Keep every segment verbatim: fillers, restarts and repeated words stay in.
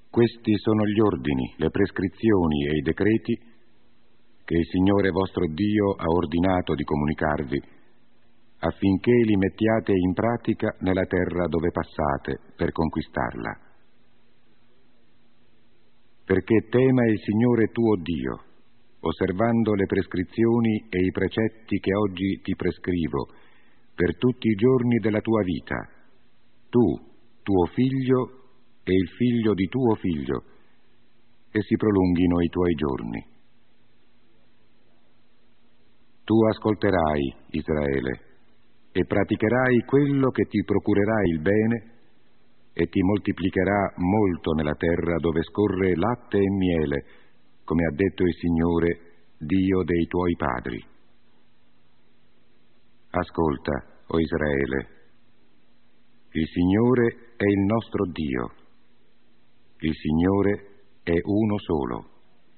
Questi sono gli ordini, le prescrizioni e i decreti che il Signore vostro Dio ha ordinato di comunicarvi, affinché li mettiate in pratica nella terra dove passate per conquistarla. Perché tema il Signore tuo Dio, osservando le prescrizioni e i precetti che oggi ti prescrivo per tutti i giorni della tua vita, tu, tuo figlio e il figlio di tuo figlio, e si prolunghino i tuoi giorni. Tu ascolterai, Israele, e praticherai quello che ti procurerà il bene e ti moltiplicherà molto nella terra dove scorre latte e miele, come ha detto il Signore, Dio dei tuoi padri. Ascolta, o Israele, il Signore è il nostro Dio, il Signore è uno solo.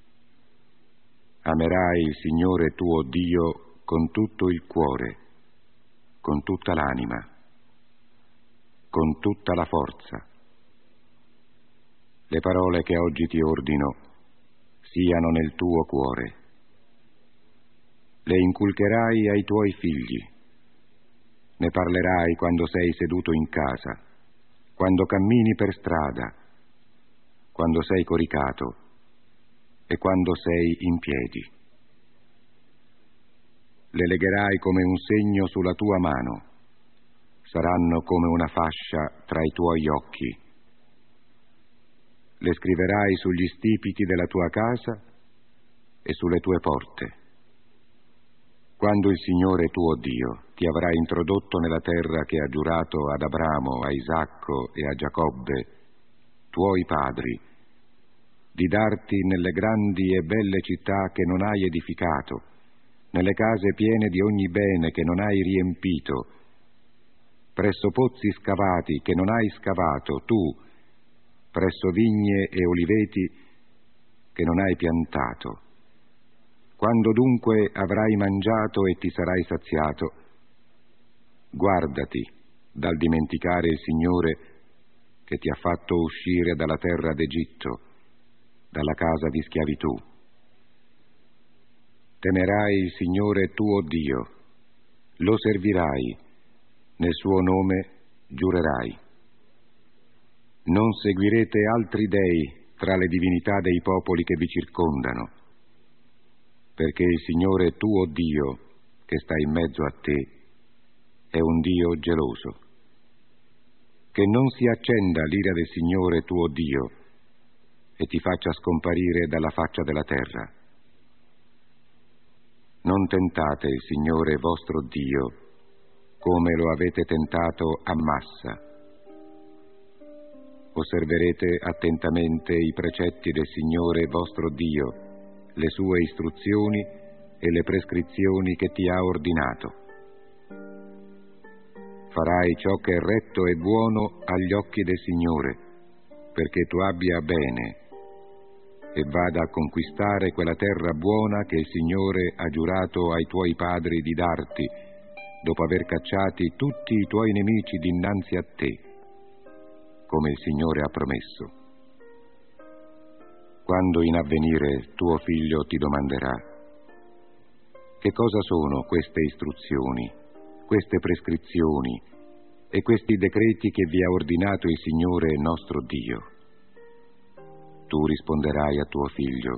Amerai il Signore tuo Dio con tutto il cuore, con tutta l'anima, con tutta la forza. Le parole che oggi ti ordino siano nel tuo cuore. Le inculcherai ai tuoi figli. Ne parlerai quando sei seduto in casa, quando cammini per strada, quando sei coricato e quando sei in piedi. Le legherai come un segno sulla tua mano, saranno come una fascia tra i tuoi occhi. Le scriverai sugli stipiti della tua casa e sulle tue porte. Quando il Signore tuo Dio ti avrà introdotto nella terra che ha giurato ad Abramo, a Isacco e a Giacobbe, tuoi padri, di darti nelle grandi e belle città che non hai edificato, nelle case piene di ogni bene che non hai riempito, presso pozzi scavati che non hai scavato tu, presso vigne e oliveti che non hai piantato. Quando dunque avrai mangiato e ti sarai saziato, guardati dal dimenticare il Signore che ti ha fatto uscire dalla terra d'Egitto, dalla casa di schiavitù. Temerai il Signore tuo Dio, lo servirai, nel suo nome giurerai. Non seguirete altri dei tra le divinità dei popoli che vi circondano, perché il Signore tuo Dio, che sta in mezzo a te, è un Dio geloso. Che non si accenda l'ira del Signore tuo Dio e ti faccia scomparire dalla faccia della terra. Non tentate il Signore vostro Dio come lo avete tentato a Massa. Osserverete attentamente i precetti del Signore vostro Dio, le sue istruzioni e le prescrizioni che ti ha ordinato. Farai ciò che è retto e buono agli occhi del Signore, perché tu abbia bene e vada a conquistare quella terra buona che il Signore ha giurato ai tuoi padri di darti, dopo aver cacciati tutti i tuoi nemici dinanzi a te, come il Signore ha promesso. Quando in avvenire tuo figlio ti domanderà: che cosa sono queste istruzioni, queste prescrizioni e questi decreti che vi ha ordinato il Signore nostro Dio? Tu risponderai a tuo figlio: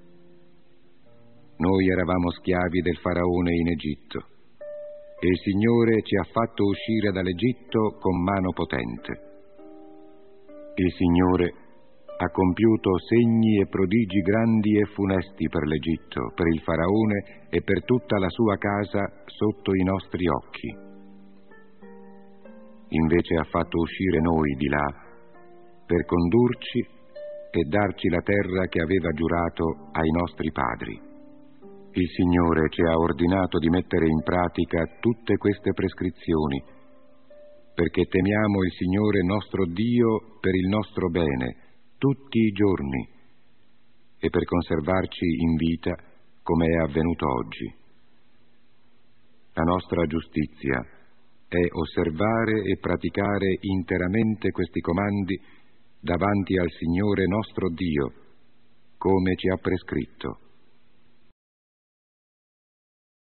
noi eravamo schiavi del Faraone in Egitto, e il Signore ci ha fatto uscire dall'Egitto con mano potente. Il Signore ha compiuto segni e prodigi grandi e funesti per l'Egitto, per il Faraone e per tutta la sua casa sotto i nostri occhi. Invece ha fatto uscire noi di là per condurci e darci la terra che aveva giurato ai nostri padri. Il Signore ci ha ordinato di mettere in pratica tutte queste prescrizioni, perché temiamo il Signore nostro Dio per il nostro bene tutti i giorni e per conservarci in vita come è avvenuto oggi. La nostra giustizia è osservare e praticare interamente questi comandi davanti al Signore nostro Dio, come ci ha prescritto.